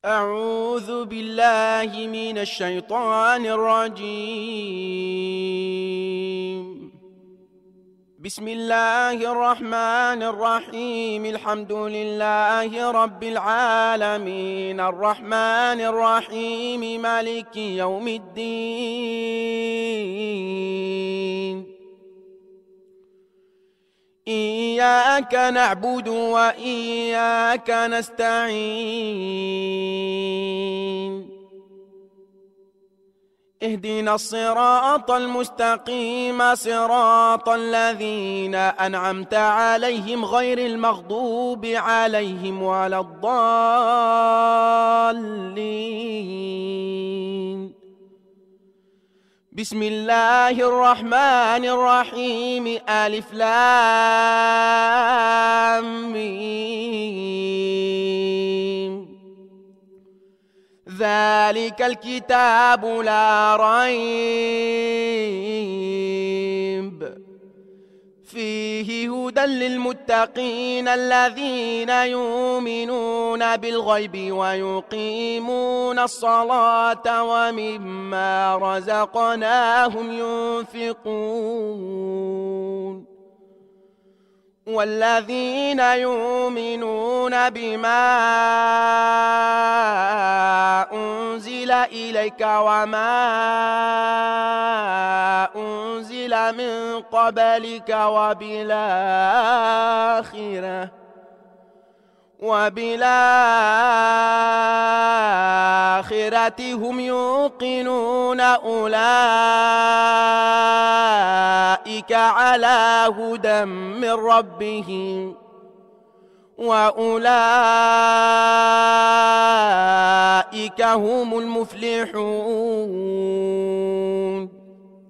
أعوذ بالله من الشيطان الرجيم. بسم الله الرحمن الرحيم. الحمد لله رب العالمين، الرحمن الرحيم، مالك يوم الدين. إياك نعبد وإياك نستعين. اهدنا الصراط المستقيم، صراط الذين أنعمت عليهم غير المغضوب عليهم ولا الضالين. بسم الله الرحمن الرحيم. ألف لام ميم. ذلك الكتاب لا ريب فيه هدى للمتقين الذين يؤمنون بالغيب ويقيمون الصلاة ومما رزقناهم ينفقون. والذين يؤمنون بما أنزل إليك وما أنزل من قبلك وبالآخرة هم يوقنون، أولئك على هدى من ربهم وأولئك هم المفلحون.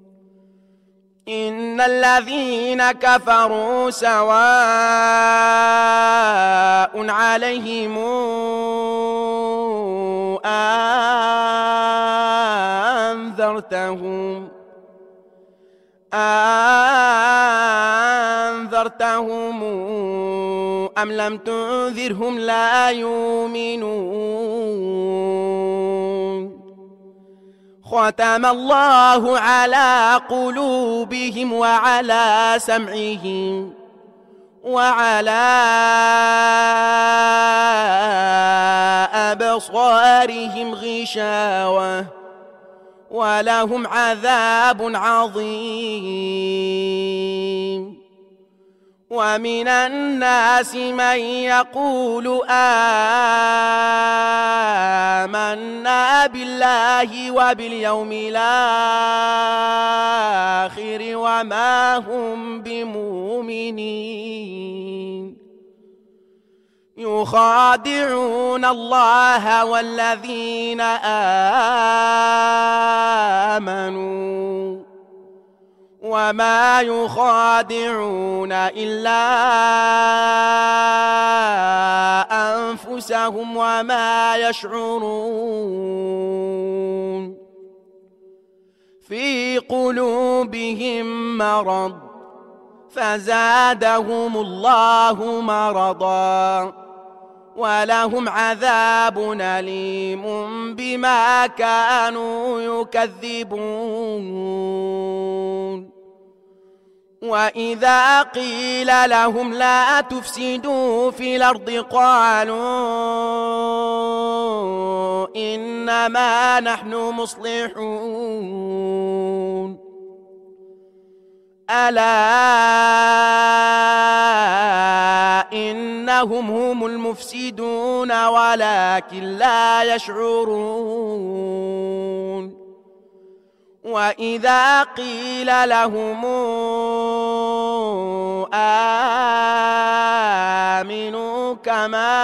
إن الذين كفروا سواء عليهم أنذرتهم أم لم تنذرهم لا يؤمنون. ختم الله على قلوبهم وعلى سمعهم وعلى أبصارهم غشاوة ولهم عذاب عظيم. ومن الناس من يقول آمنا بالله وباليوم الآخر وما هم بمؤمنين. يخادعون الله والذين آمنوا وما يخادعون إلا أنفسهم وما يشعرون. في قلوبهم مرض فزادهم الله مرضا ولهم عذاب أليم بما كانوا يكذبون. وإذا قيل لهم لا تفسدوا في الأرض قالوا إنما نحن مصلحون. ألا إنهم هم المفسدون ولكن لا يشعرون. وإذا قيل لهم آمنوا كما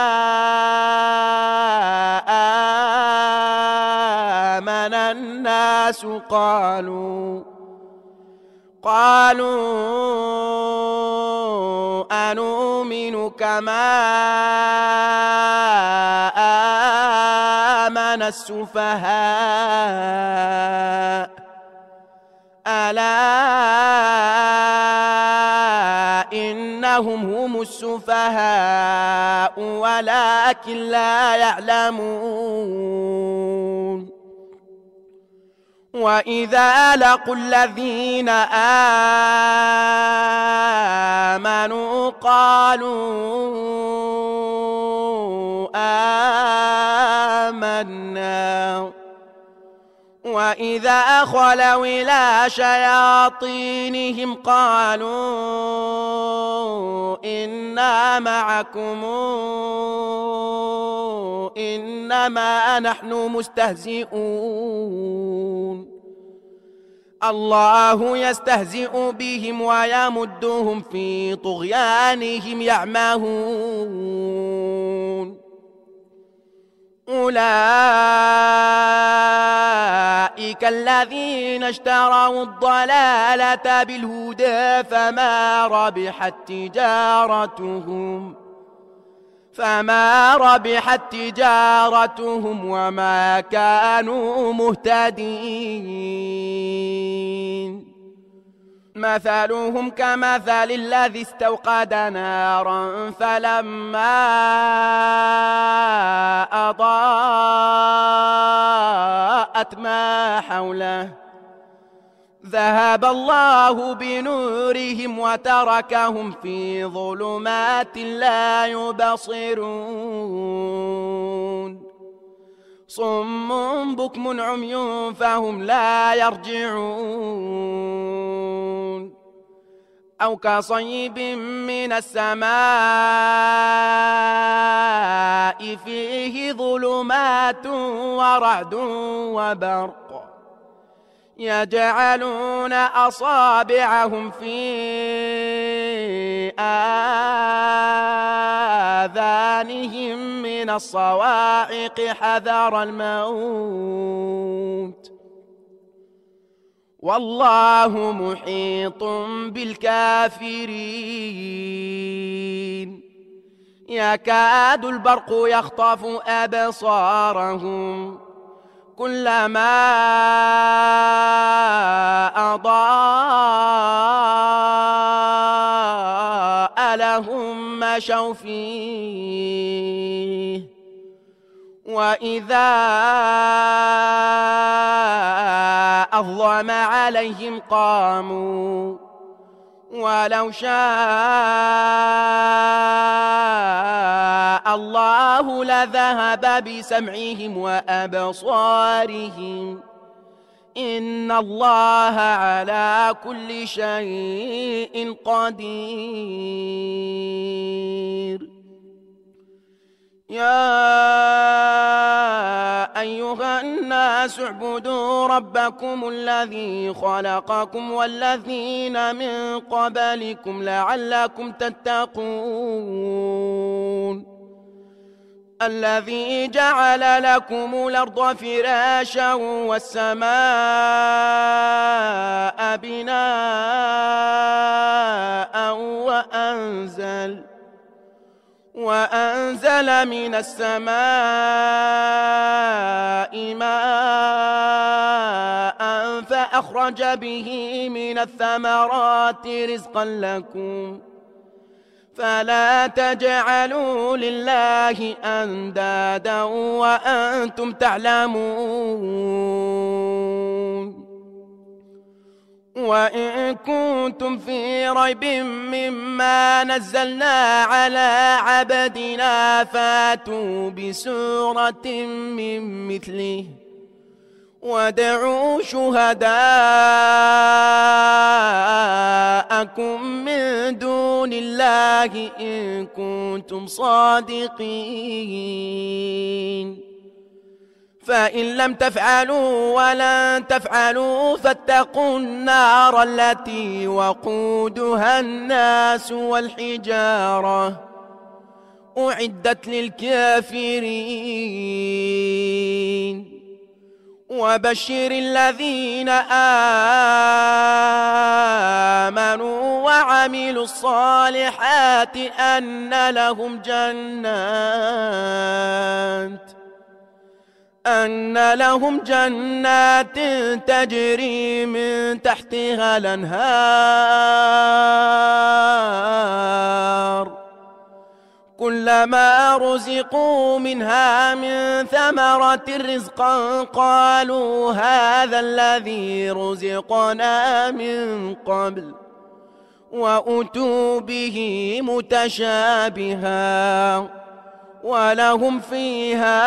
آمن الناس قالوا أنؤمن كما آمن السفهاء ألا إنهم هم السفهاء ولكن لا يعلمون وإذا لقوا الذين آمنوا قالوا آمنا وإذا خلوا إلى شياطينهم قالوا إنا معكم إنما نحن مستهزئون الله يستهزئ بهم ويمدهم في طغيانهم يعمهون أولئك الذين اشتروا الضلالة بالهدى فما ربحت تجارتهم وما كانوا مهتدين مثلهم كمثل الذي استوقد نارا فلما أضاءت ما حوله ذهب الله بنورهم وتركهم في ظلمات لا يبصرون صم بكم عمي فهم لا يرجعون أو كصيب من السماء فيه ظلمات ورعد وبرق يجعلون أصابعهم في آذانهم من الصواعق حذر الموت والله محيط بالكافرين يكاد البرق يخطف أبصارهم كلما أضاء لهم مشوا فيه وإذا أظلم عليهم قاموا ولو شاء الله لذهب بسمعهم وأبصارهم إن الله على كل شيء قدير يا أيها الناس اعبدوا ربكم الذي خلقكم والذين من قبلكم لعلكم تتقون الذي جعل لكم الأرض فراشا والسماء بناء وأنزل من السماء ماء فأخرج به من الثمرات رزقا لكم فلا تجعلوا لله أندادا وأنتم تعلمون وإن كنتم في ريب مما نزلنا على عبدنا فاتوا بسورة من مثله وادعوا شهداءكم من دون الله إن كنتم صادقين فإن لم تفعلوا ولن تفعلوا فاتقوا النار التي وقودها الناس والحجارة أعدت للكافرين وبشر الذين آمنوا وعملوا الصالحات أن لهم أن لهم جنات تجري من تحتها الأنهار كلما رزقوا منها من ثمرة رزقا قالوا هذا الذي رزقنا من قبل وأتوا به متشابها ولهم فيها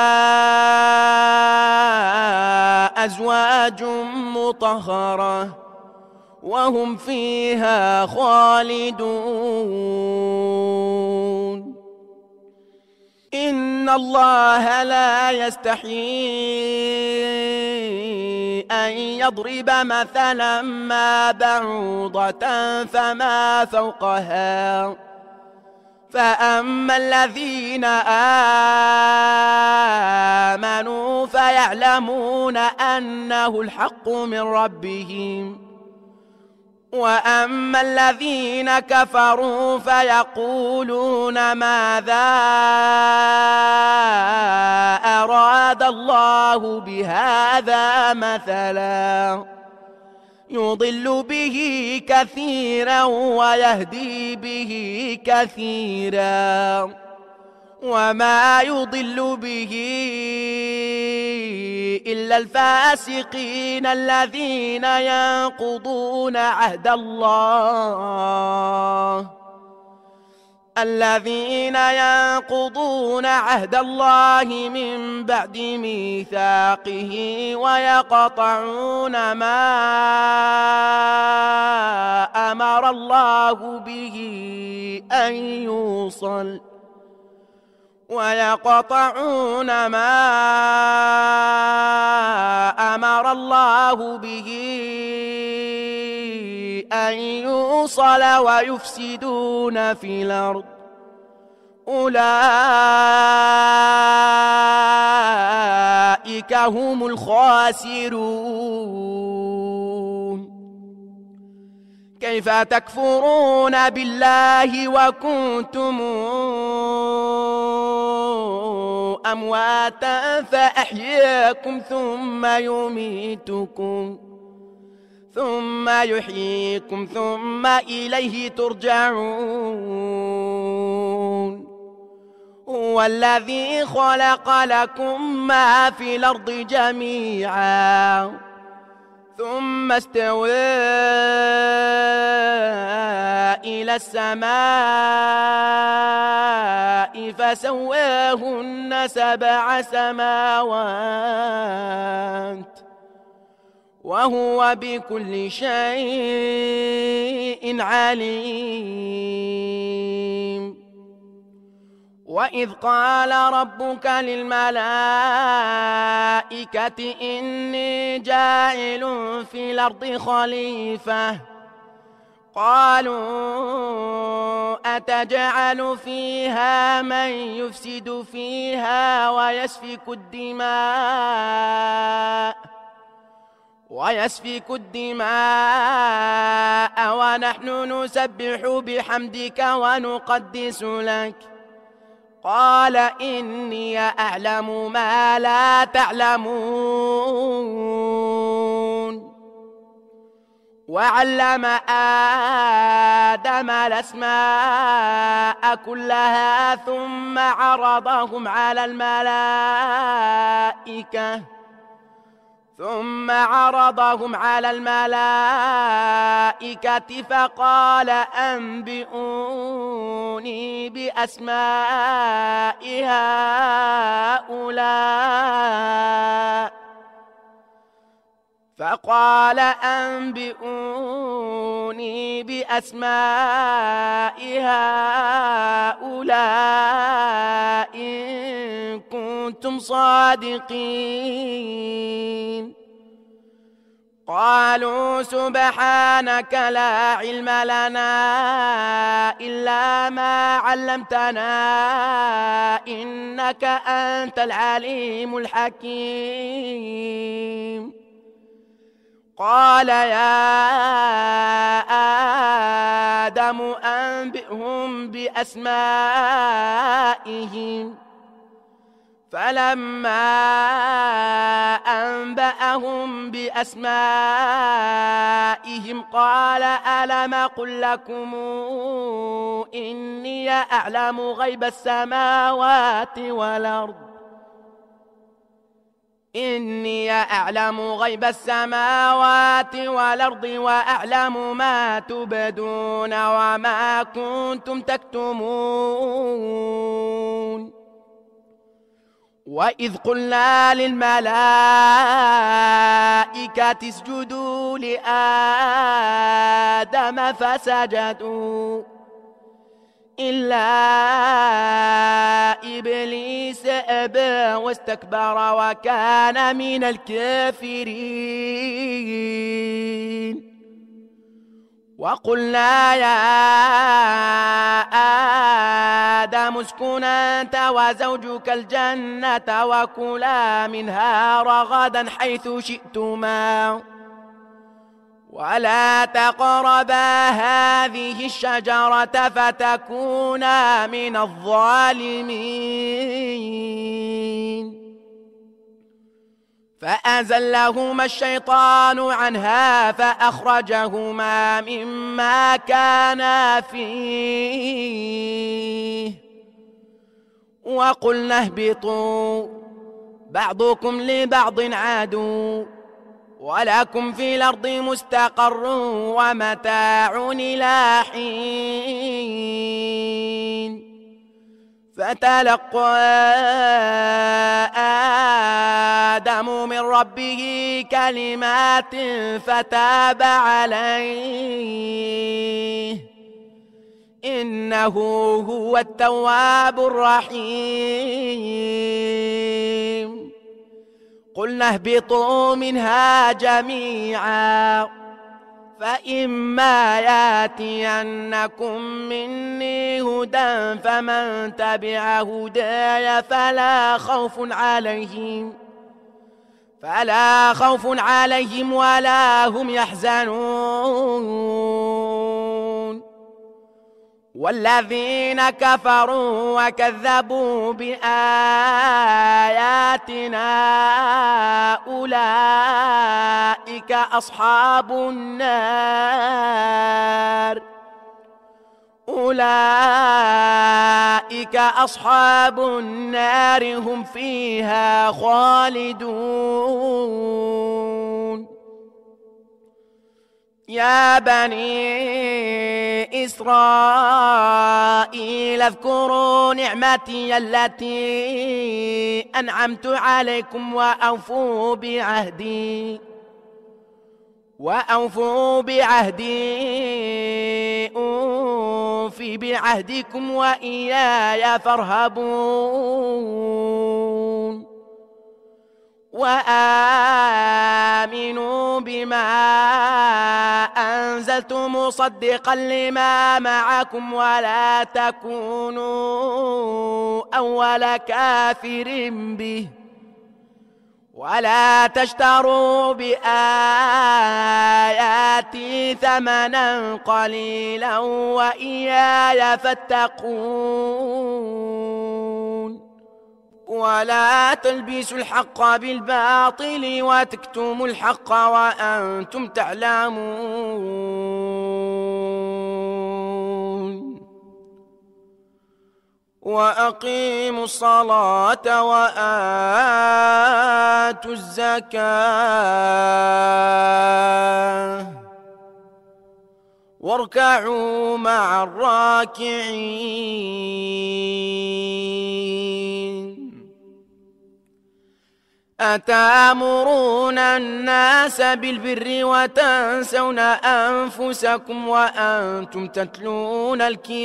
أزواج مطهرة وهم فيها خالدون إن الله لا يستحيي أن يضرب مثلا ما بعوضة فما فوقها فأما الذين آمنوا فيعلمون أنه الحق من ربهم وأما الذين كفروا فيقولون ماذا أراد الله بهذا مثلا يضل به كثيرا ويهدي به كثيرا وما يضل به إلا الفاسقين الذين ينقضون عهد الله من بعد ميثاقه ويقطعون ما أمر الله به أن يوصل ويفسدون في الأرض أولئك هم الخاسرون كيف تكفرون بالله وكنتم أمواتا فأحياكم ثم يميتكم ثم يحييكم ثم إليه ترجعون هو الذي خلق لكم ما في الأرض جميعا ثم استوى إلى السماء فسواهن 7 سماوات وهو بكل شيء عليم وإذ قال ربك للملائكة إني جاعل في الأرض خليفة قالوا أتجعل فيها من يفسد فيها ويسفك الدماء ونحن نسبح بحمدك ونقدس لك قال إني أعلم ما لا تعلمون وعلم آدم الأسماء كلها ثم عرضهم على الملائكة فقال أنبئوني بأسماء هؤلاء إن كنتم صادقين قالوا سبحانك لا علم لنا إلا ما علمتنا إنك أنت العليم الحكيم قال يا آدم أنبئهم بأسمائهم فلما أنبأهم بأسمائهم قال ألم أقل لكم إني أعلم غيب السماوات والأرض وأعلم ما تبدون وما كنتم تكتمون وإذ قلنا للملائكة اسجدوا لآدم فسجدوا إلا إبليس أبى واستكبر وكان من الكافرين وقلنا يا آدم اسكن أنت وزوجك الجنة وكلا منها رغدا حيث شئتما ولا تقربا هذه الشجرة فتكونا من الظالمين فأزلهما الشيطان عنها فأخرجهما مما كانا فيه وقلنا اهبطوا بعضكم لبعض عدو ولكم في الأرض مستقر ومتاع إلى حين فتلقى آدم من ربه كلمات فتاب عليه إنه هو التواب الرحيم قلنا اهبطوا منها جميعا فإما ياتينكم مني هدى فمن تبع هداي فلا خوف عليهم ولا هم يحزنون والذين كفروا وكذبوا بآياتنا أولئك أصحاب النار هم فيها خالدون يا بني إسرائيل اذكروا نعمتي التي أنعمت عليكم وأوفوا بعهدي أوف بعهدكم وإياي فارهبون وآمنوا بما أنزلت مصدقا لما معكم ولا تكونوا أول كافر به ولا تشتروا بآياتي ثمنا قليلا وإياي فاتقون ولا تلبسوا الحق بالباطل وتكتموا الحق وأنتم تعلمون وأقيموا الصلاة وآتوا الزكاة واركعوا مع الراكعين أتأمرون الناس بالبر وتنسون أنفسكم وأنتم تتلون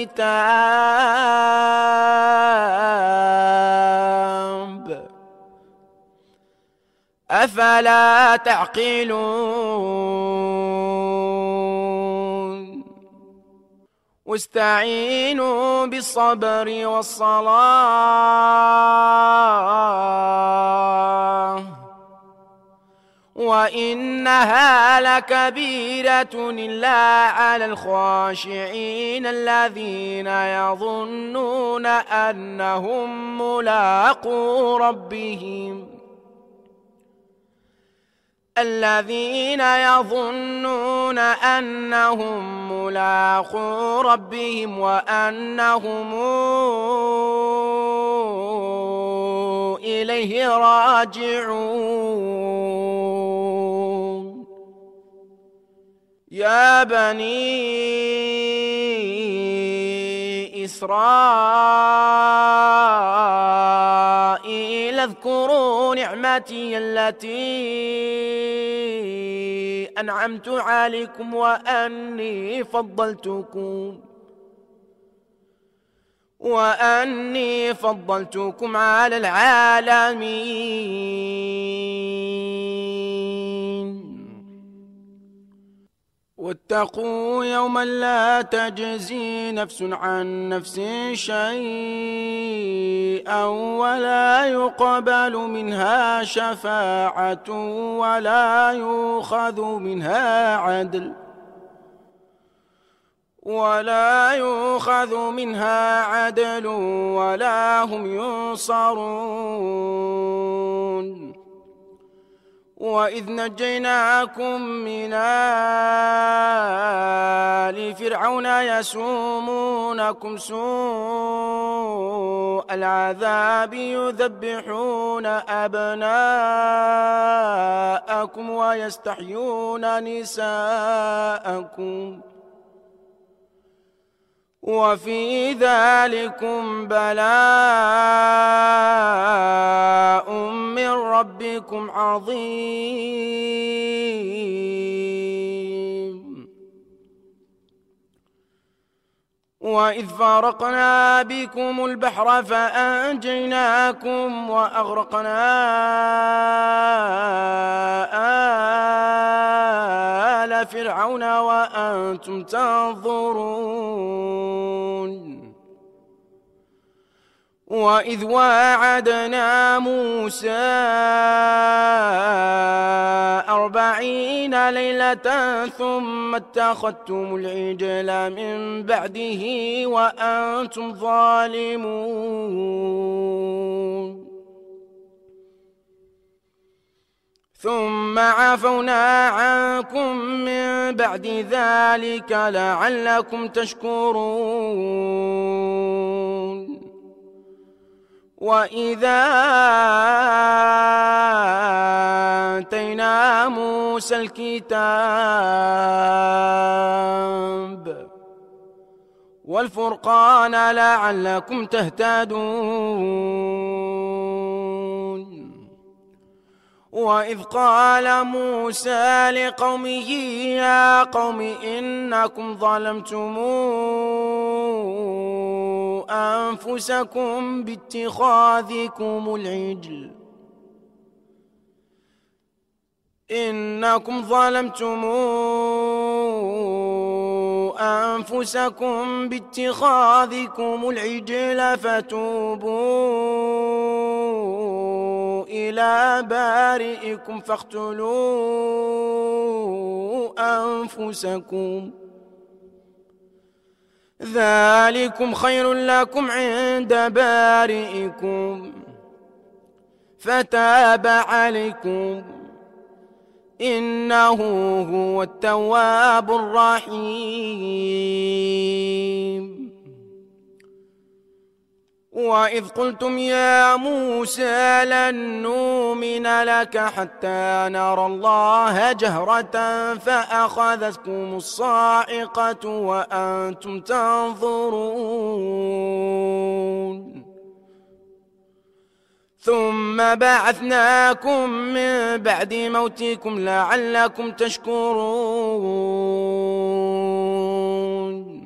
الكتاب أفلا تعقلون واستعينوا بالصبر والصلاة وإنها لكبيرة إلا على الخاشعين الذين يظنون أنهم ملاقو ربهم وأنهم إليه راجعون. يا بني إسرائيل اذكروا نعمتي التي أنعمت عليكم وأني فضلتكم على العالمين. واتقوا يوما لا تجزي نفس عن نفس شيئا ولا يقبل منها شفاعة ولا يؤخذ منها عدل ولا هم ينصرون. وإذ نجيناكم من آل فرعون يسومونكم سوء العذاب يذبحون أبناءكم ويستحيون نساءكم وفي ذلكم بلاء من ربكم عظيم. وإذ فرقنا بكم البحر فأنجيناكم وأغرقنا آل فرعون وأنتم تنظرون. وإذ واعدنا موسى 40 ليلة ثم اتخذتم العجل من بعده وأنتم ظالمون. ثم عفونا عنكم من بعد ذلك لعلكم تشكرون. وإذا آتينا موسى الكتاب والفرقان لعلكم تهتدون. وإذ قال موسى لقومه يا قوم إنكم ظلمتم أنفسكم باتخاذكم العجل فتوبوا إلى بارئكم فاقتلوا أنفسكم ذلكم خير لكم عند بارئكم فتاب عليكم إنه هو التواب الرحيم. وإذ قلتم يا موسى لن نؤمن لك حتى نرى الله جهرة فأخذتكم الصاعقة وأنتم تنظرون. ثم بعثناكم من بعد موتكم لعلكم تشكرون.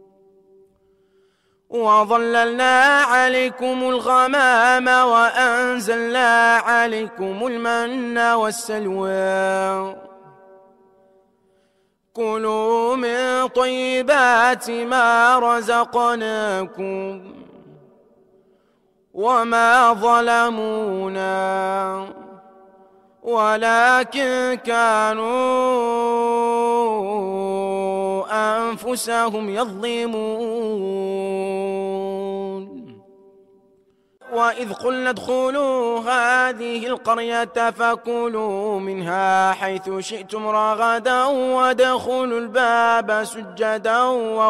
وظللنا عليكم الغمام وأنزلنا عليكم المن والسلوى كلوا من طيبات ما رزقناكم وما ظلمونا ولكن كانوا أنفسهم يظلمون. وإذ قلنا ادخلوا هذه القرية فكلوا منها حيث شئتم رغدا وادخلوا الباب سجدا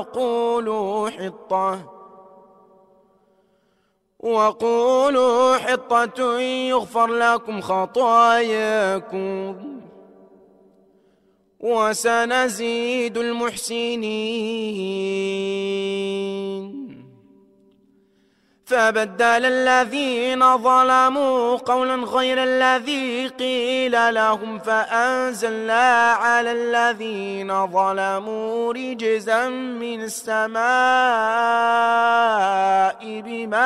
وقولوا حطة يغفر لكم خطاياكم وسنزيد المحسنين. فبدل الذين ظلموا قولا غير الذي قيل لهم فأنزلنا على الذين ظلموا رجزا من السماء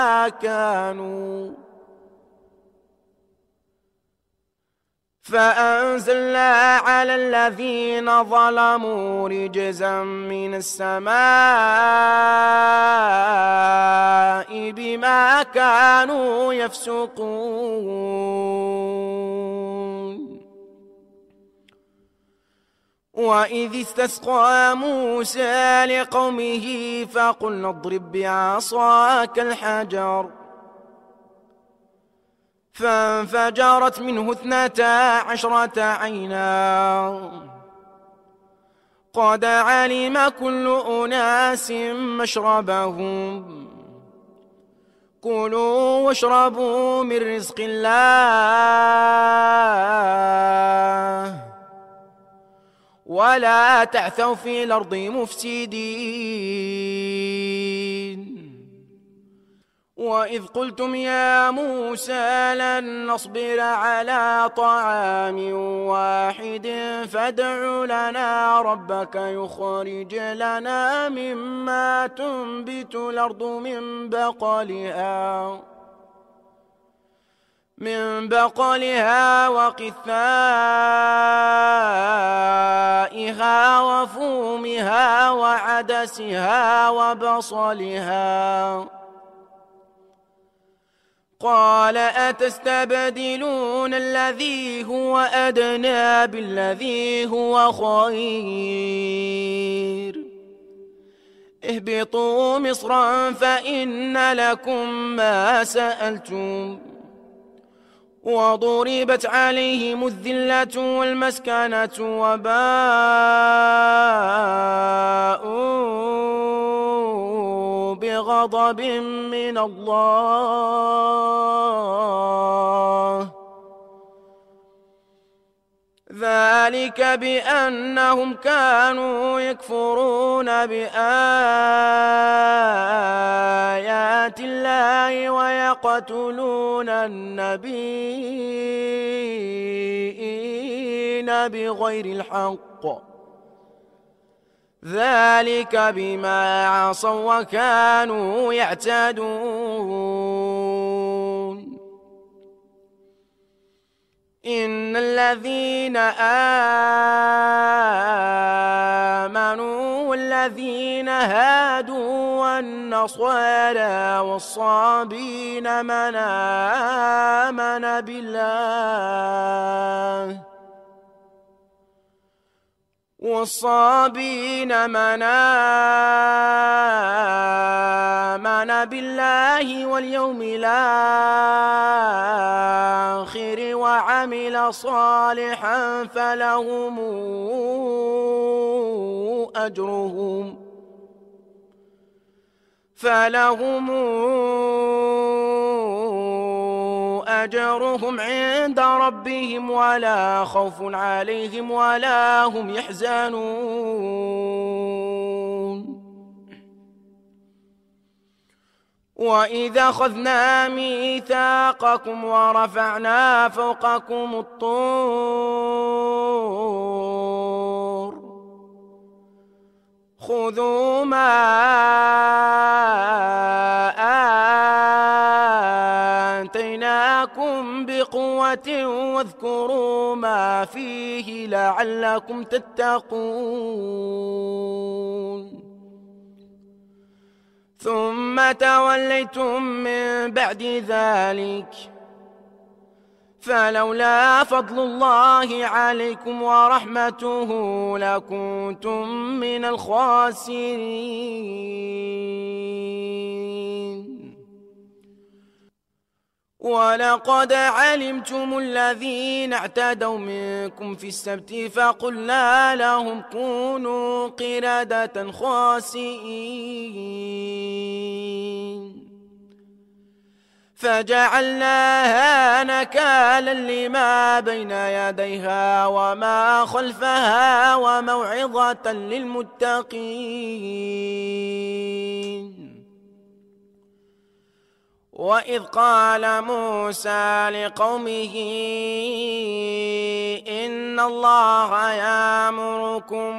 بما كانوا يفسقون. وإذ استسقى موسى لقومه فقلنا اضرب بعصاك الحجر فانفجرت منه 12 عينا قد علم كل أناس مشربهم كلوا واشربوا من رزق الله ولا تعثوا في الأرض مفسدين. وإذ قلتم يا موسى لن نصبر على طعام واحد فادع لنا ربك يخرج لنا مما تنبت الأرض من بقلها وقثائها وفومها وعدسها وبصلها. قال أتستبدلون الذي هو أدنى بالذي هو خير اهبطوا مصرا فإن لكم ما سألتم وضربت عليهم الذلة والمسكنة وباءوا بغضب من الله ذلك بأنهم كانوا يكفرون بآيات الله ويقتلون النبيين بغير الحق ذلك بما عصوا وكانوا يعتدون. إن الذين آمنوا والذين هادوا والنصارى والصابين من آمن بالله واليوم الآخر وعمل صالحا فلهم أجرهم عند ربهم ولا خوف عليهم ولا هم يحزنون. وإذا أخذنا ميثاقكم ورفعنا فوقكم الطور خذوا ما آتيناكم بقوة واذكروا ما فيه لعلكم تتقون. ثم توليتم من بعد ذلك فلولا فضل الله عليكم ورحمته لكنتم من الخاسرين. ولقد علمتم الذين اعتدوا منكم في السبت فقلنا لهم كونوا قردة خاسئين فجعلناها نكالا لما بين يديها وما خلفها وموعظة للمتقين. وإذ قال موسى لقومه إن الله يأمركم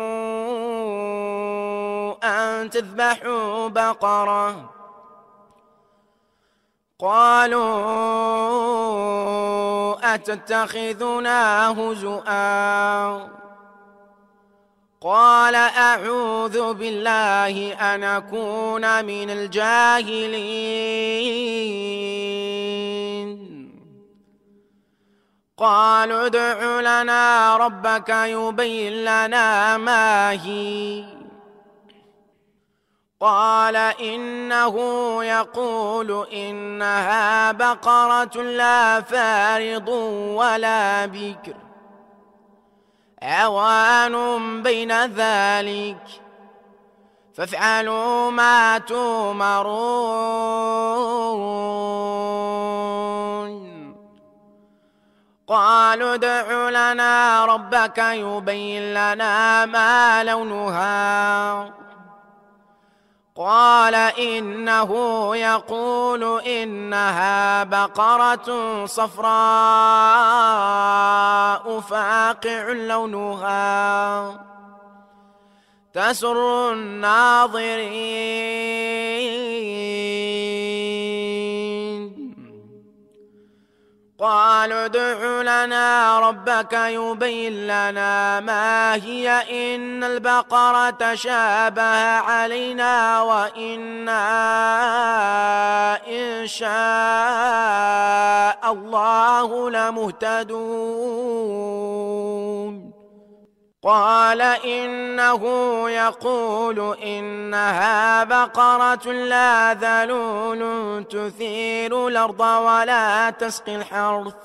أن تذبحوا بقرة قالوا أتتخذنا هزؤا قال أعوذ بالله أن أكون من الجاهلين. قالوا ادع لنا ربك يبين لنا ما هي قال إنه يقول إنها بقرة لا فارض ولا بكر عوان بين ذلك فافعلوا ما تؤمرون. قالوا ادع لنا ربك يبين لنا ما لونها قال إنه يقول إنها بقرة صفراء فاقع لونها تسر الناظرين. قالوا ادع لنا ربك يبين لنا ما هي إن البقرة شابه علينا وإنا إن شاء الله لمهتدون. قال إنه يقول إنها بقرة لا ذلول تثير الأرض ولا تسقي الحرث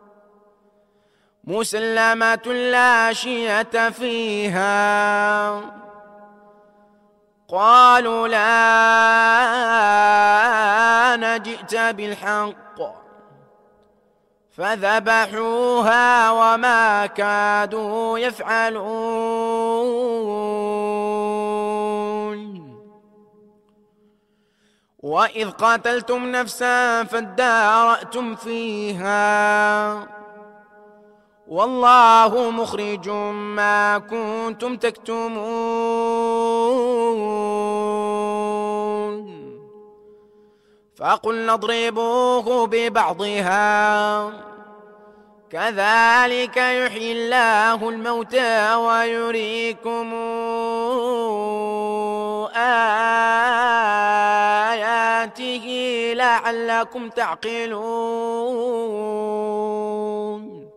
مسلمة لا شية فيها. قالوا لا جئت بالحق فذبحوها وما كادوا يفعلون. وإذ قتلتم نفسا فادارأتم فيها والله مخرج ما كنتم تكتمون. فقلنا اضربوه ببعضها كذلك يحيي الله الموتى ويريكم آياته لعلكم تعقلون.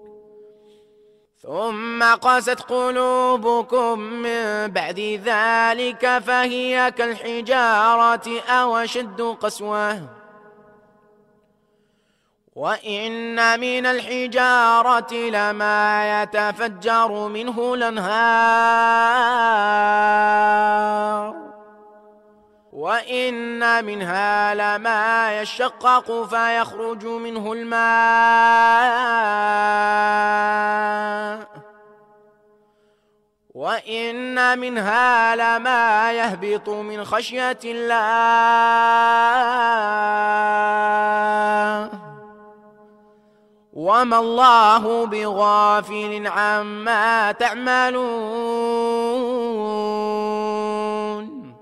ثم قست قلوبكم من بعد ذلك فهي كالحجارة أو أشد قسوة وإن من الحجارة لما يتفجر منه الأنهار وإن منها لما يشقق فيخرج منه الماء وإن منها لما يهبط من خشية الله وما الله بغافل عما تعملون.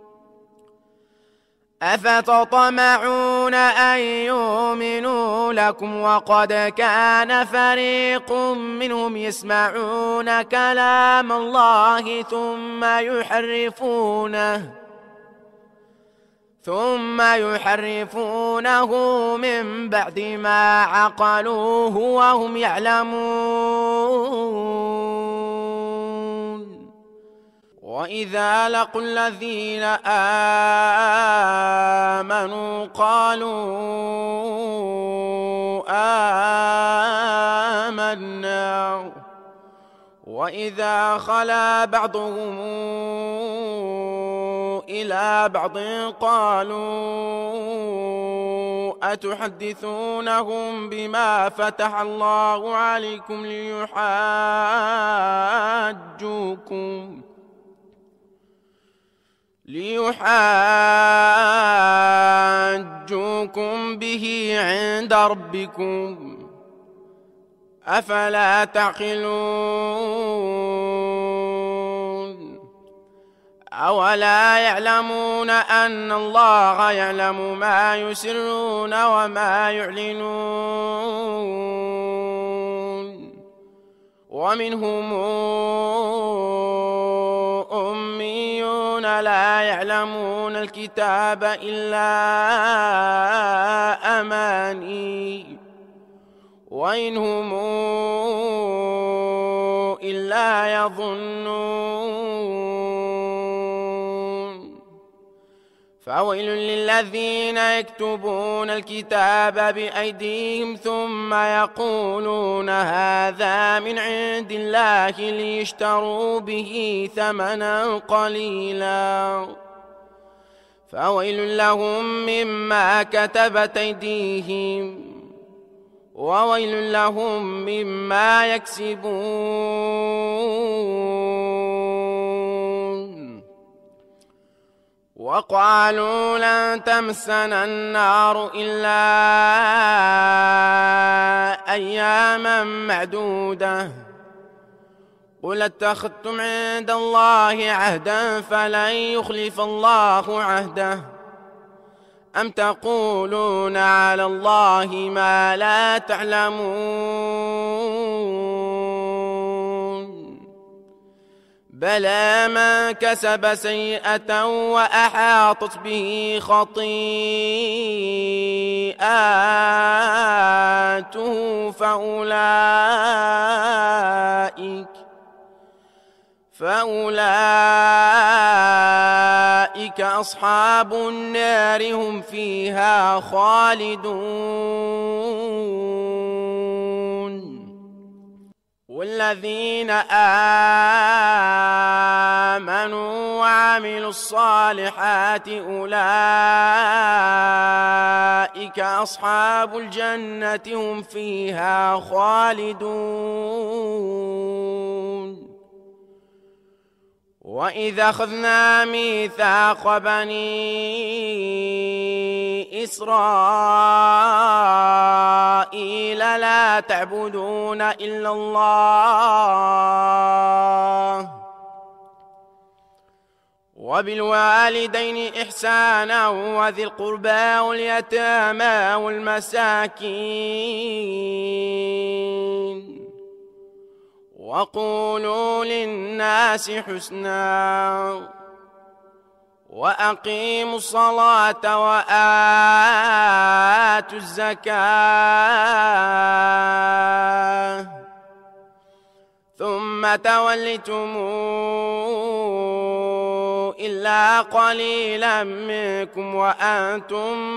أفتطمعون أن يؤمنوا لكم وقد كان فريق منهم يسمعون كلام الله ثم يحرفونه ثم يحرفونه من بعد ما عقلوه وهم يعلمون. وإذا لقوا الذين آمنوا قالوا آمنا، وإذا خلا بعضهم إلى بعض قالوا أتحدثونهم بما فتح الله عليكم ليحاجوكم به عند ربكم أفلا تعقلون؟ أولا يعلمون أن الله يعلم ما يسرون وما يعلنون؟ ومنهم أميون لا يعلمون الكتاب إلا أماني وإن هم إلا يظنون. فويل للذين يكتبون الكتاب بأيديهم ثم يقولون هذا من عند الله ليشتروا به ثمنا قليلا فويل لهم مما كتبت أيديهم وويل لهم مما يكسبون. وقالوا لن تمسنا النار إلا أياما معدودة قل اتخذتم عند الله عهدا فلن يخلف الله عهده أم تقولون على الله ما لا تعلمون؟ بلى من كسب سيئة وأحاطت به خطيئاته فأولئك أصحاب النار هم فيها خالدون. والذين آمنوا وعملوا الصالحات أولئك أصحاب الجنة هم فيها خالدون. وإذا أخذنا ميثاق بني إسرائيل لا تعبدون إلا الله وبالوالدين إحسانا وذي القربى واليتامى والمساكين وقولوا للناس حسنا وأقيموا الصلاة وآتوا الزكاة ثم توليتم إلا قليلا منكم وأنتم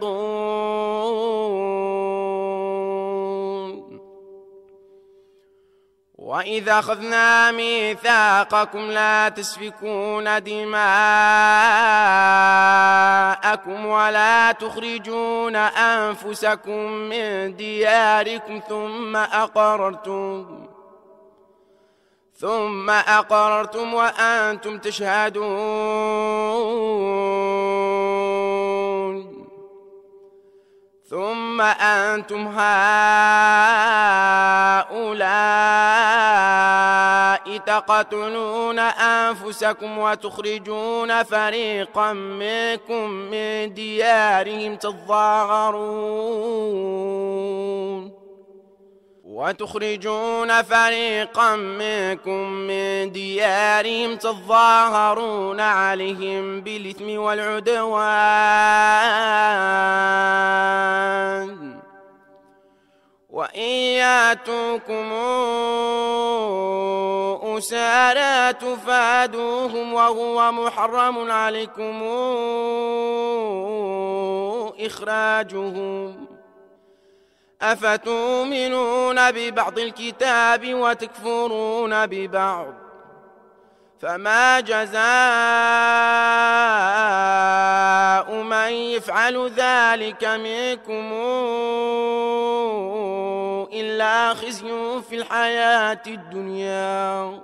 معرضون. وإذا أخذنا ميثاقكم لا تسفكون دماءكم ولا تخرجون أنفسكم من دياركم ثم أقررتم وأنتم تشهدون ثم أنتم هؤلاء تقتلون أنفسكم وتخرجون فريقا منكم من ديارهم وتخرجون فريقا منكم من ديارهم تظاهرون عليهم بالإثم والعدوان وإن ياتوكم أسارى تفادوهم وهو محرم عليكم إخراجهم أفتؤمنون ببعض الكتاب وتكفرون ببعض فما جزاء من يفعل ذلك منكم إلا خزي في الحياة الدنيا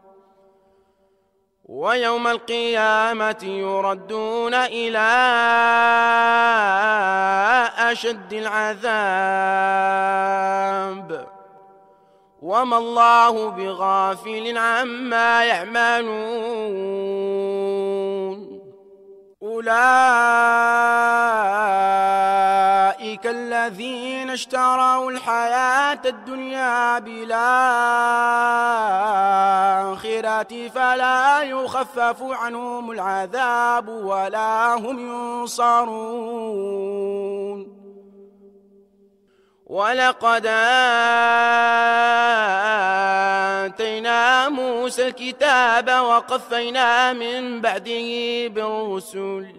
ويوم القيامة يردون إلى أشد العذاب وما الله بغافل عما يعملون أولئك الذين اشتروا الحياة الدنيا بالآخرة فلا يخفف عنهم العذاب ولا هم ينصرون ولقد آتينا موسى الكتاب وقفينا من بعده بالرسل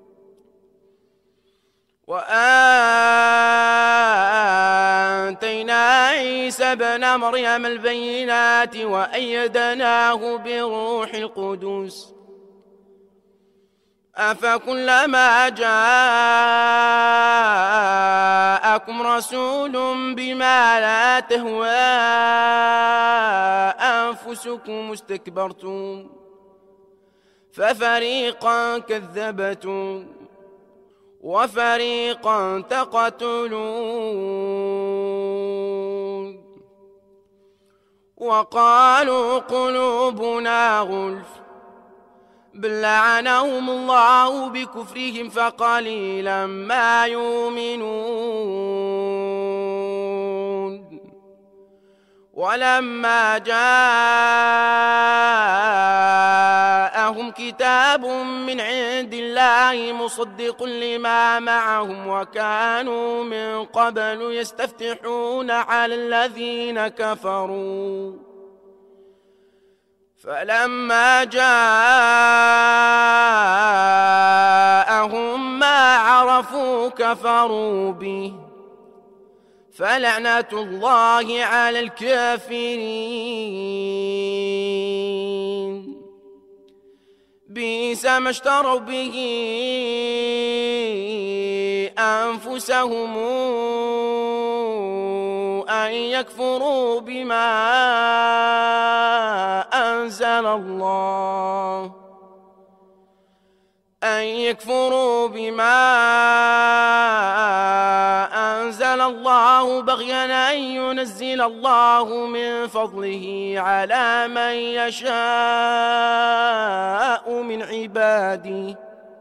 وآتينا عيسى ابن مريم البينات وأيدناه بروح القدس أفكلما جاءكم رسول بما لا تهوى أنفسكم استكبرتم ففريقا كذبتم وفريقا تقتلون وقالوا قلوبنا غلف بل لعنهم الله بكفرهم فقليلا ما يؤمنون ولما جاءهم كتاب من عند الله مصدق لما معهم وكانوا من قبل يستفتحون على الذين كفروا فلما جاءهم ما عرفوا كفروا به فلعنة الله على الكافرين بئس ما اشتروا به أنفسهم أن يكفروا بما أنزل الله بغيا أن ينزل الله من فضله على من يشاء من عباده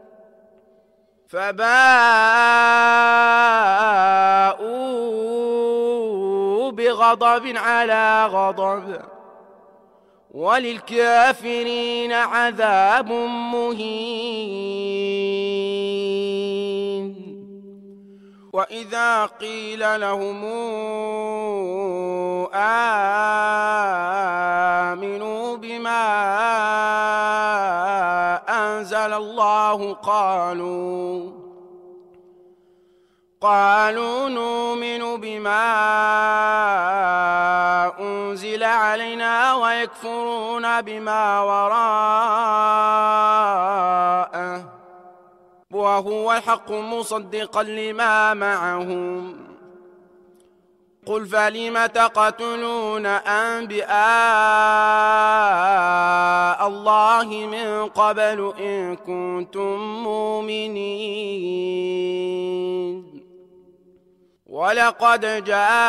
فباءوا بغضب على غضب وللكافرين عذاب مهين وإذا قيل لهم آمنوا بما أنزل الله قالوا نؤمن بما أنزل علينا ويكفرون بما وراءه وهو الحق مصدقا لما معهم قل فلم تقتلون أنبياء الله من قبل إن كنتم مؤمنين ولقد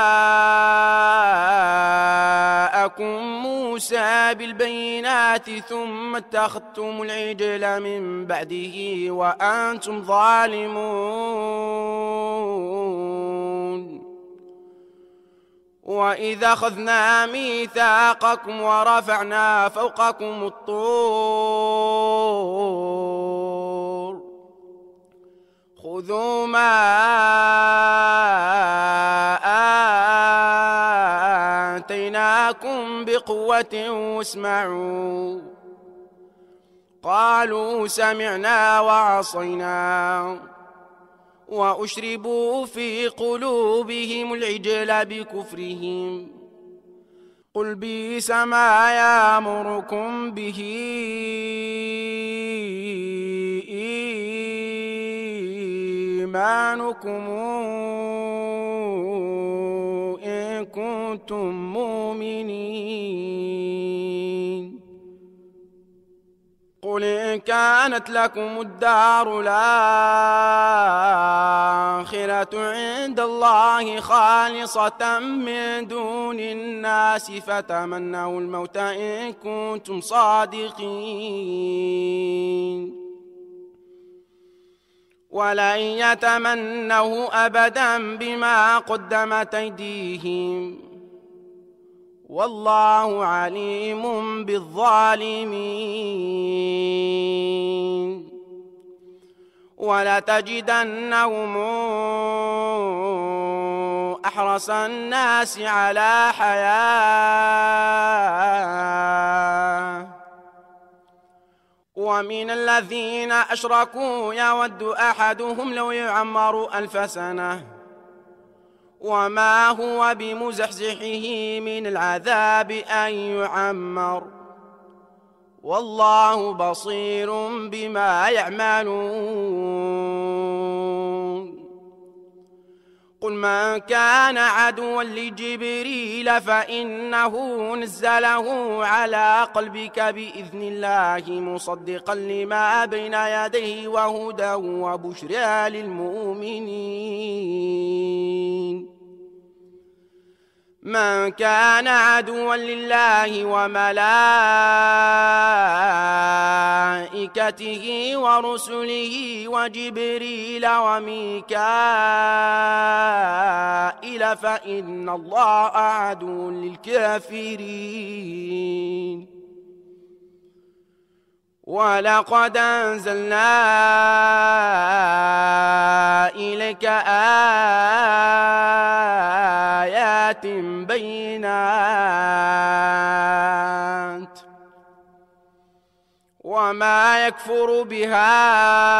جاءكم موسى بالبينات ثم اتخذتم العجل من بعده وأنتم ظالمون وإذا أخذنا ميثاقكم ورفعنا فوقكم الطور خذوا ما آتيناكم بقوة واسمعوا قالوا سمعنا وعصينا وأشربوا في قلوبهم العجل بكفرهم قل بئس ما يأمركم به إيمانكم إن كنتم مؤمنين قل إن كانت لكم الدار الآخرة عند الله خالصة من دون الناس فتمنوا الموت إن كنتم صادقين ولن يتمنوا أبدا بما قدمت أيديهم والله عليم بالظالمين ولتجدنهم أحرص الناس على حياة ومن الذين أشركوا يود أحدهم لو يعمر 1000 سنة وما هو بمزحزحه من العذاب أن يعمر والله بصير بما يعملون قل من كان عدوا لجبريل فإنه نزله على قلبك بإذن الله مصدقا لما بين يديه وهدى وبشرى للمؤمنين من كان عدوا لله وملائكته ورسله وجبريل وميكائيل فإن الله عدو للكافرين ولقد أنزلنا إليك آيات بينات وما يكفر بها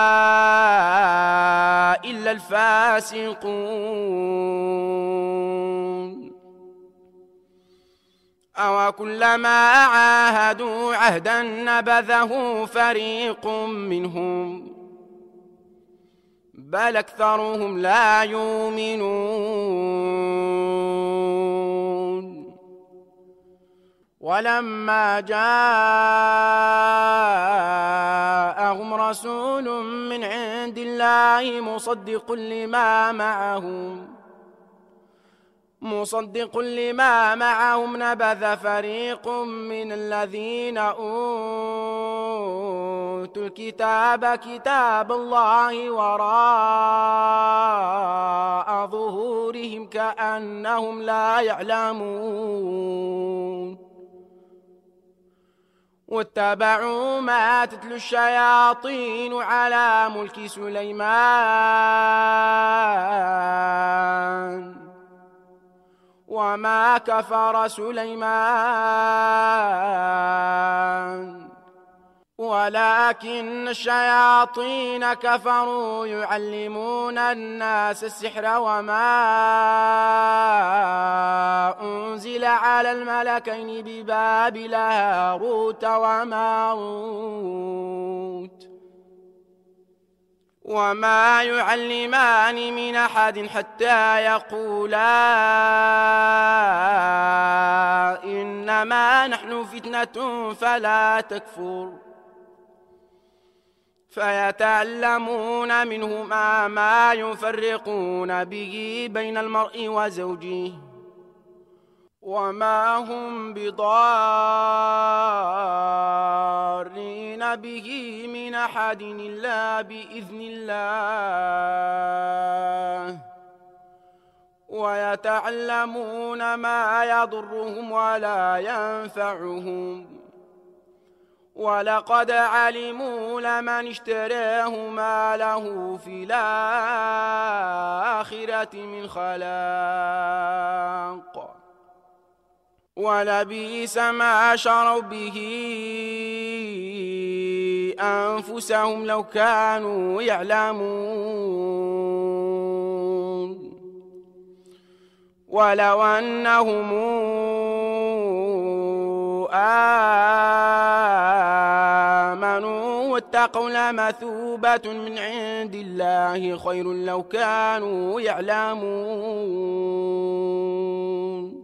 إلا الفاسقون أو كلما عاهدوا عهدا نبذه فريق منهم بل أكثرهم لا يؤمنون ولما جاءهم رسول من عند الله مصدق لما معهم نبذ فريق من الذين أوتوا الكتاب كتاب الله وراء ظهورهم كأنهم لا يعلمون واتبعوا ما تتلو الشياطين على ملك سليمان وما كفر سليمان ولكن الشياطين كفروا يعلمون الناس السحر وما أنزل على الملكين ببابل هاروت وماروت وما يعلمان من أحد حتى يقولا إنما نحن فتنة فلا تكفر فيتعلمون منهما ما يفرقون به بين المرء وزوجه وما هم بضارين به من أحد إلا بإذن الله ويتعلمون ما يضرهم ولا ينفعهم ولقد علموا لمن اشتراه ما له في الآخرة من خلاق ولبئس ما شروا به أنفسهم لو كانوا يعلمون ولو أنهم آمنوا واتقوا لمثوبة من عند الله خير لو كانوا يعلمون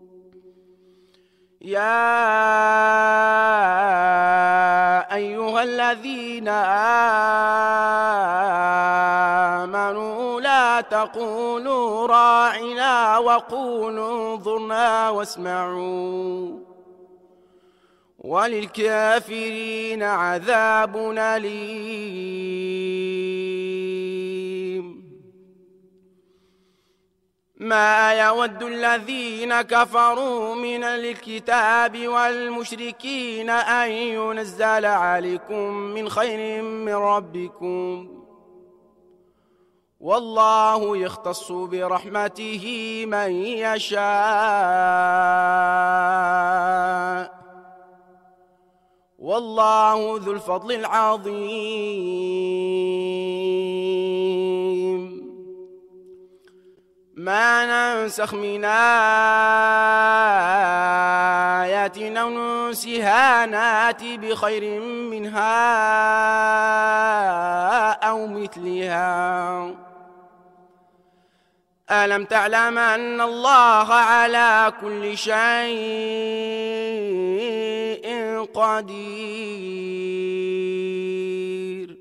يا أيها الذين آمنوا لا تقولوا راعنا وقولوا انظرنا واسمعوا وللكافرين عذاب أليم ما يود الذين كفروا من الكتاب والمشركين أن ينزل عليكم من خير من ربكم والله يختص برحمته من يشاء والله ذو الفضل العظيم ما ننسخ من آية أو ننسها نأتي بخير منها أو مثلها ألم تعلم أن الله على كل شيء قدير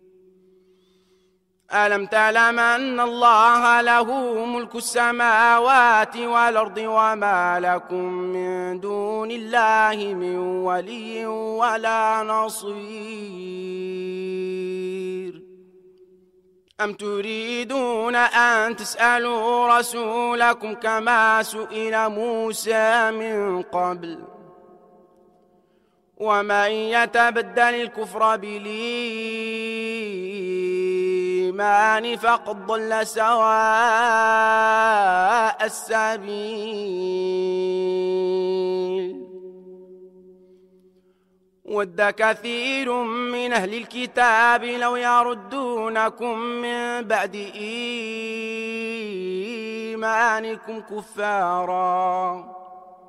ألم تعلم أن الله له ملك السماوات والأرض وما لكم من دون الله من ولي ولا نصير أم تريدون أن تسألوا رسولكم كما سئل موسى من قبل ومن يتبدل الكفر بالإيمان فقد ضل سواء السبيل ود كثير من أهل الكتاب لو يردونكم من بعد إيمانكم كفارا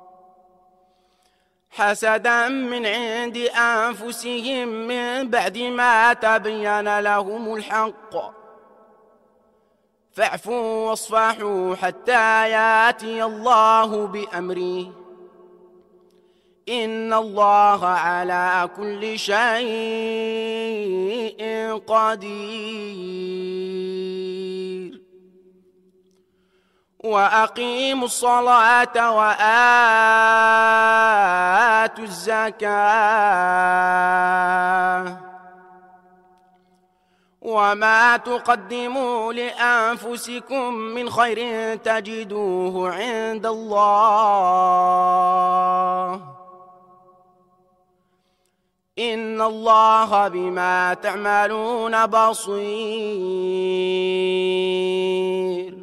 حسدا من عند أنفسهم من بعد ما تبين لهم الحق فاعفوا واصفحوا حتى يأتي الله بأمره إن الله على كل شيء قدير وأقيموا الصلاة وآتوا الزكاة وما تقدموا لأنفسكم من خير تجدوه عند الله إن الله بما تعملون بصير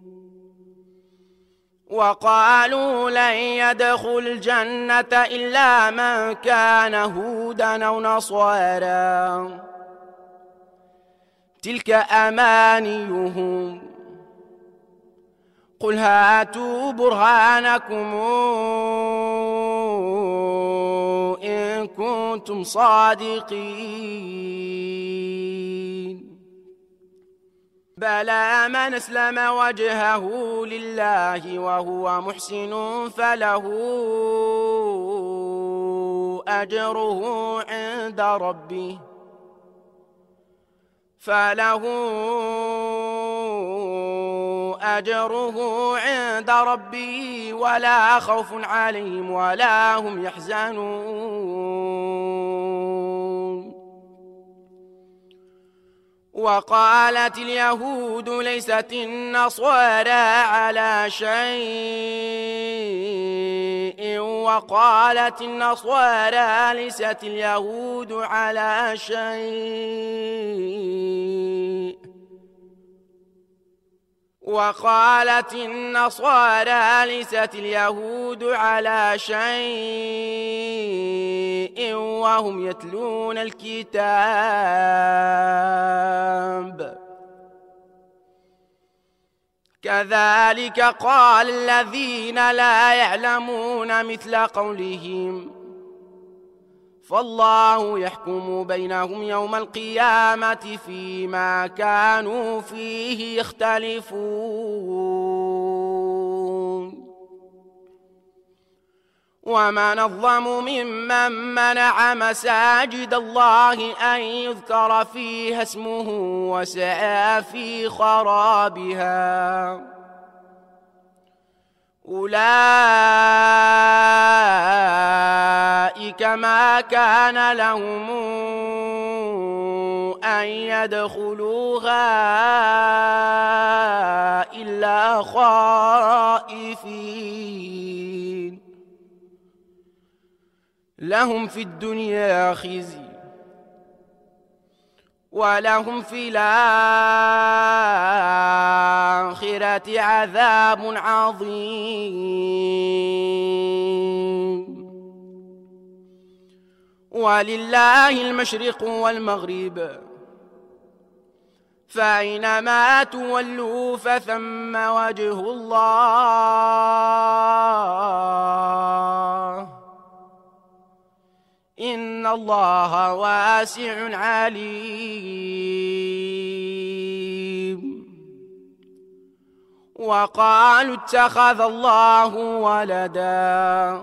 وقالوا لن يدخل الجنة إلا من كان هودا أو نصارى تلك أمانيهم قل هاتوا برهانكم إن كنتم صادقين بلى من أسلم وجهه لله وهو محسن فله أجره عند ربه ولا خوف عليهم ولا هم يحزنون وقالت اليهود ليست النصارى على شيء وقالت النصارى ليست اليهود على شيء وقالت النصارى ليست اليهود على شيء وهم يتلون الكتاب كذلك قال الذين لا يعلمون مثل قولهم فالله يحكم بينهم يوم القيامة فيما كانوا فيه يختلفون ومن أظلم ممن منع مساجد الله أن يذكر فيها اسمه وسعى في خرابها أولئك ما كان لهم أن يدخلوها إلا خائفين لهم في الدنيا خزي ولهم في الآخرة عذاب عظيم ولله المشرق والمغرب فأينما تولوا فثم وجه الله إن الله واسع عليم وقالوا اتخذ الله ولدا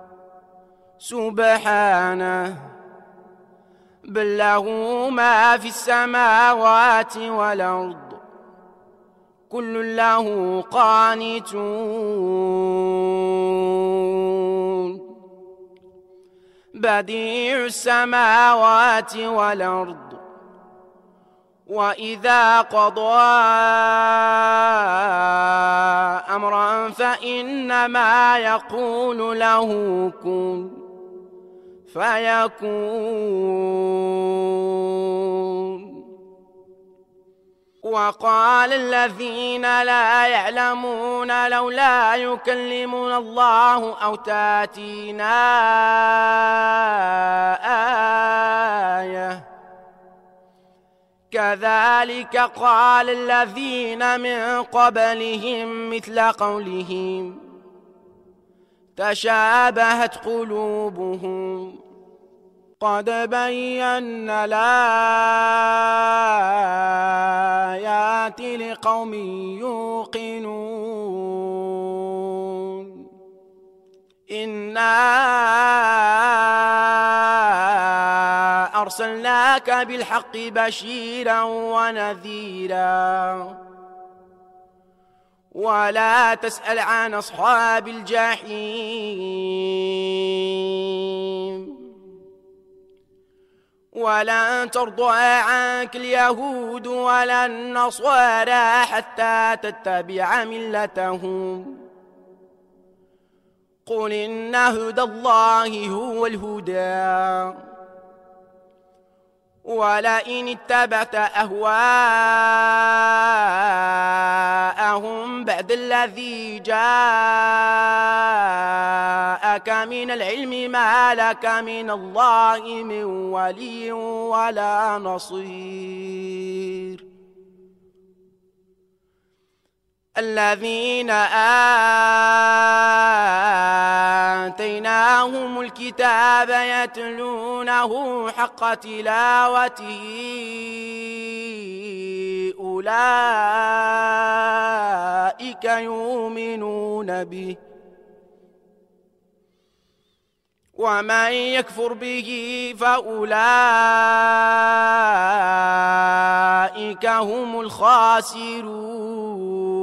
سبحانه بل له ما في السماوات والأرض كل له قانتون بديع السماوات والأرض وإذا قضى أمرا فإنما يقول له كن فيكون وقال الذين لا يعلمون لولا يكلمنا الله أو تاتينا آية كذلك قال الذين من قبلهم مثل قولهم تشابهت قلوبهم قد بينا الآيات لقوم يوقنون إنا أرسلناك بالحق بشيرا ونذيرا ولا تسأل عن أصحاب الجحيم ولن ترضى عنك اليهود ولا النصارى حتى تتبع ملتهم قل إن هدى الله هو الهدى ولئن اتبعت أهواءهم بعد الذي جاءك من العلم ما لك من الله من ولي ولا نصير الذين آتيناهم الكتاب يتلونه حق تلاوته أولئك يؤمنون به ومن يكفر به فأولئك هم الخاسرون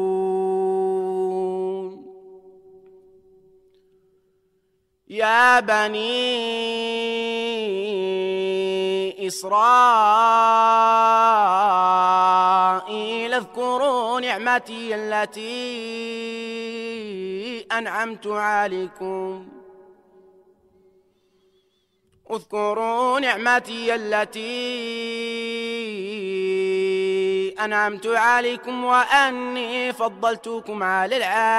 يا بني إسرائيل نعمتي التي أنعمت عليكم اذكروا نعمتي التي أنعمت عليكم وأني فضلتكم على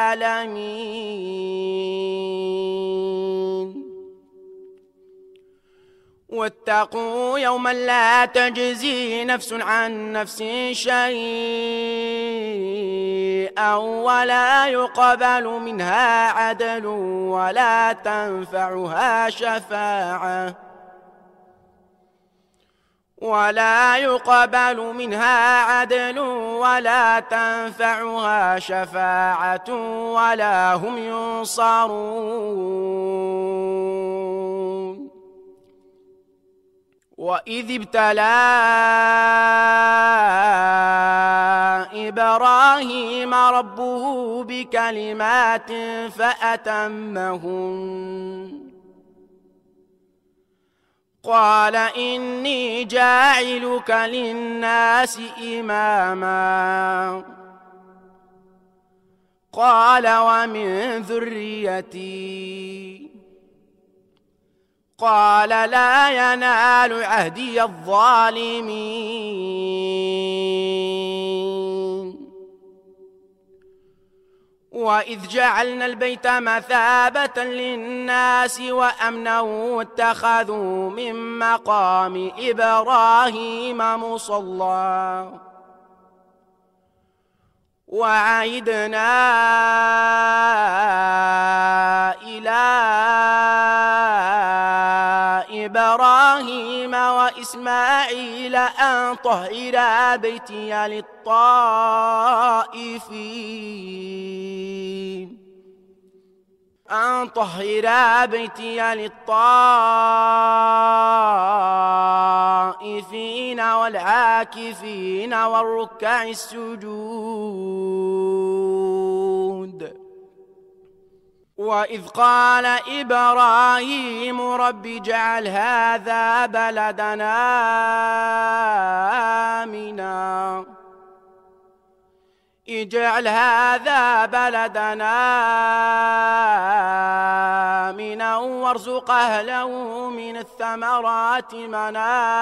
العالمين واتقوا يوما لا تجزي نفس عن نفس شيئا ولا يقبل منها عدل ولا تنفعها شفاعة ولا هم ينصرون وإذ ابتلى إبراهيم ربه بكلمات فأتمهن قال إني جاعلك للناس إماما قال ومن ذريتي قال لا ينال عهدي الظالمين وإذ جعلنا البيت مثابة للناس وأمنا واتخذوا من مقام إبراهيم مصلى وعهدنا إلى إبراهيم وإسماعيل أن طهرا بيتي للطائفين والعاكفين والركع السجود وإذ قال إبراهيم رب اجعل هذا بلدنا آمنا وارزق أهله من الثمرات من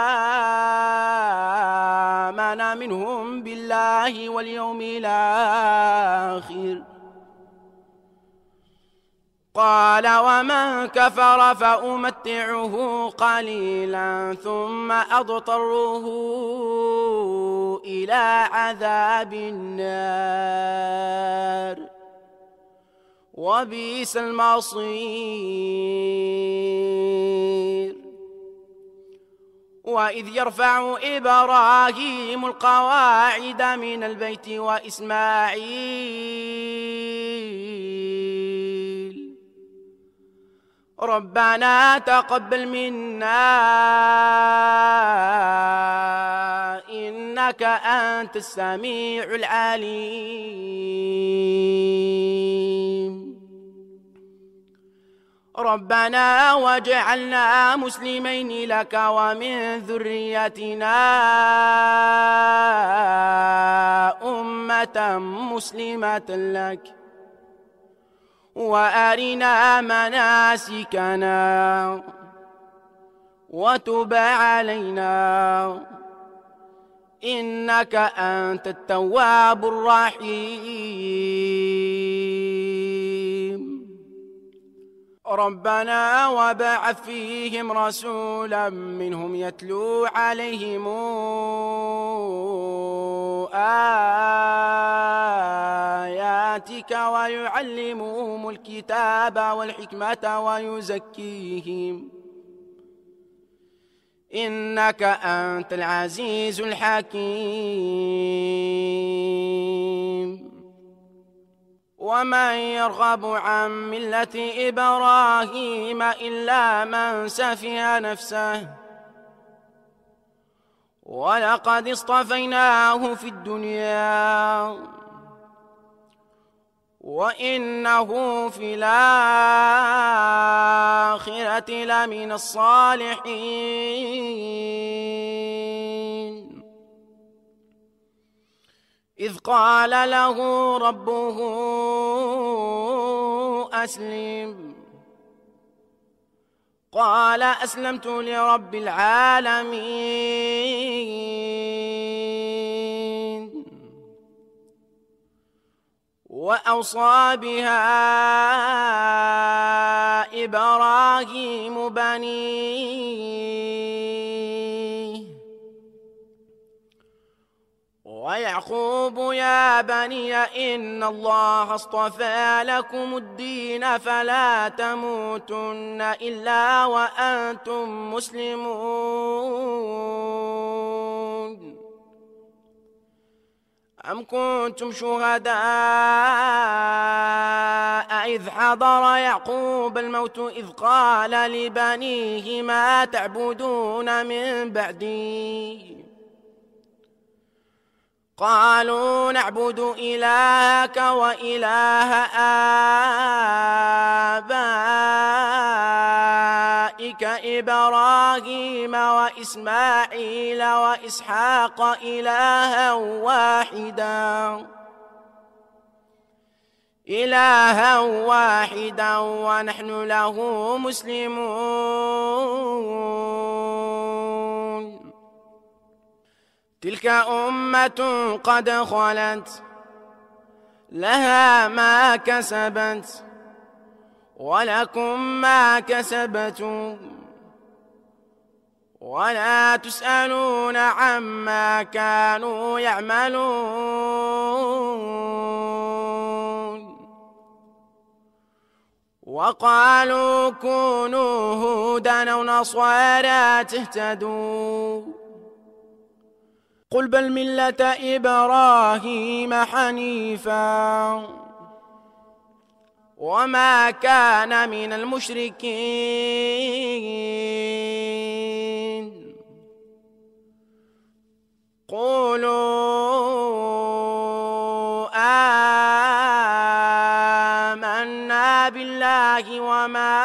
آمن منهم بالله واليوم الآخر قال ومن كفر فأمتعه قليلا ثم أضطره إلى عذاب النار وبئس المصير وإذ يرفع إبراهيم القواعد من البيت وإسماعيل ربنا تقبل منا إنك أنت السميع العليم ربنا واجعلنا مسلمين لك ومن ذريتنا أمة مسلمة لك وأرنا مناسكنا وتب علينا إنك أنت التواب الرحيم ربنا وابعث فيهم رسولا منهم يتلو عليهم آياتك ويعلمهم الكتاب والحكمة ويزكيهم إنك أنت العزيز الحكيم ومن يرغب عن ملة إبراهيم إلا من سفه نفسه ولقد اصطفيناه في الدنيا وإنه في الآخرة لمن الصالحين إذ قال له ربه أسلم قال أسلمت لرب العالمين وأوصى بها إبراهيم بنيه ويعقوب يا بني إن الله اصطفى لكم الدين فلا تموتن إلا وأنتم مسلمون أم كنتم شهداء إذ حضر يعقوب الموت إذ قال لبنيه ما تعبدون من بعدي قالوا نعبد إلهك وإله آبائك إبراهيم وإسماعيل وإسحاق إلها واحدا ونحن له مسلمون تلك أمة قد خلت لها ما كسبت ولكم ما كسبتم ولا تسألون عما كانوا يعملون وقالوا كونوا هودا أو نصارى تهتدوا قل بل ملة إبراهيم حنيفا وما كان من المشركين قولوا آمنا بالله وما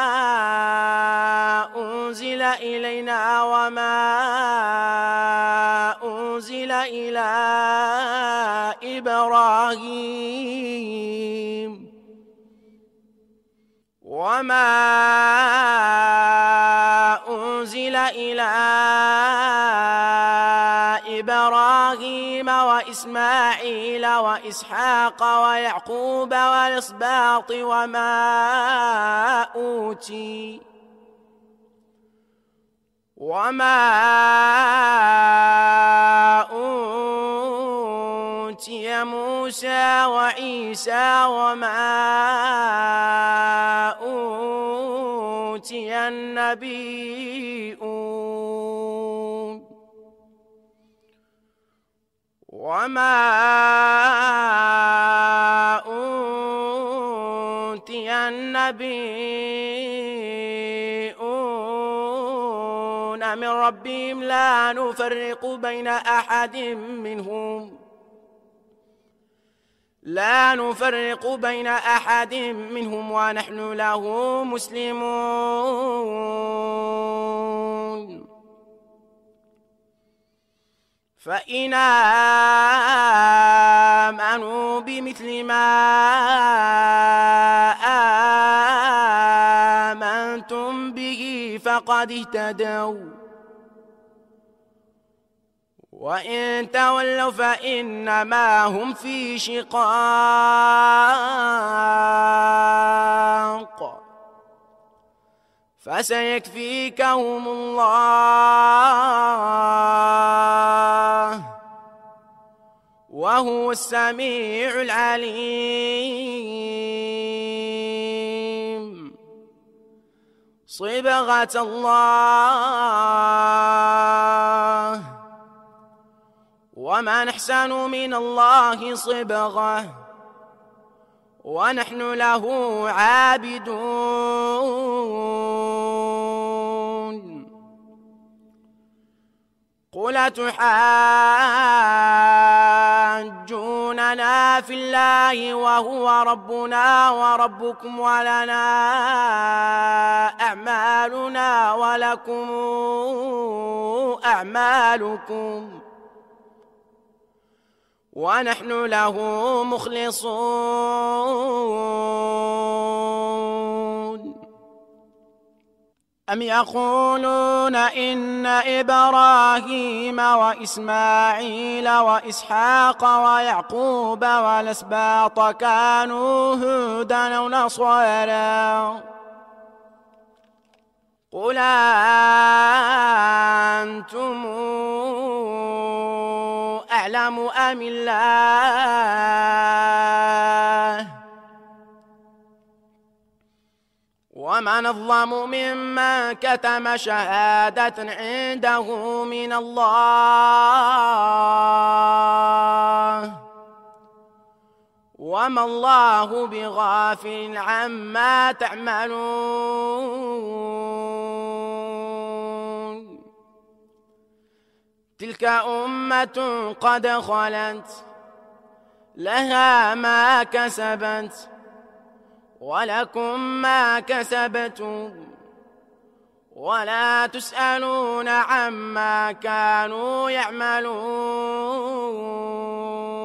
أنزل إلينا وما أنزل إلى إبراهيم وإسماعيل وإسحاق ويعقوب والأسباط وما أوتي موسى وعيسى وما أوتي النبيون وما أوتي النبيون من ربهم لا نفرق بين أحد منهم ونحن له مسلمون فإن آمنوا بمثل ما آمنتم به فقد اهتدوا وإن تولوا فإنما هم في شقاق فسيكفيكهم الله وهو السميع العليم صبغة الله ومن أحسن من الله صبغة ونحن له عابدون قل تحاجوننا في الله وهو ربنا وربكم ولنا أعمالنا ولكم ونحن له مخلصون. أم يقولون إن إبراهيم وإسماعيل وإسحاق ويعقوب والأسباط كانوا هودا أو نصارى؟ قل أنتم أعلم أم الله؟ ومن أظلم ممن كتم شهادة عنده من الله وما الله بغافل عما تعملون. تلك أمة قد خلت لها ما كسبت ولكم ما كسبتم ولا تسألون عما كانوا يعملون.